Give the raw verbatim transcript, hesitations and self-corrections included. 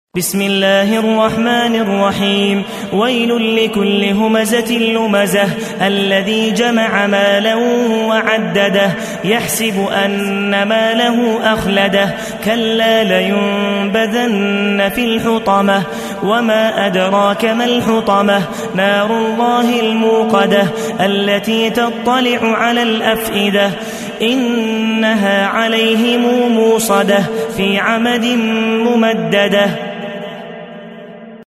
بسم الله الرحمن الرحيم ويل لكل همزة لمزة الذي جمع مالا وعدده يحسب أن ماله أخلده كلا لينبذن في الحطمة وما أدراك ما الحطمة نار الله الموقدة التي تطلع على الأفئدة إنها عليهم موصدة في عمد ممددة.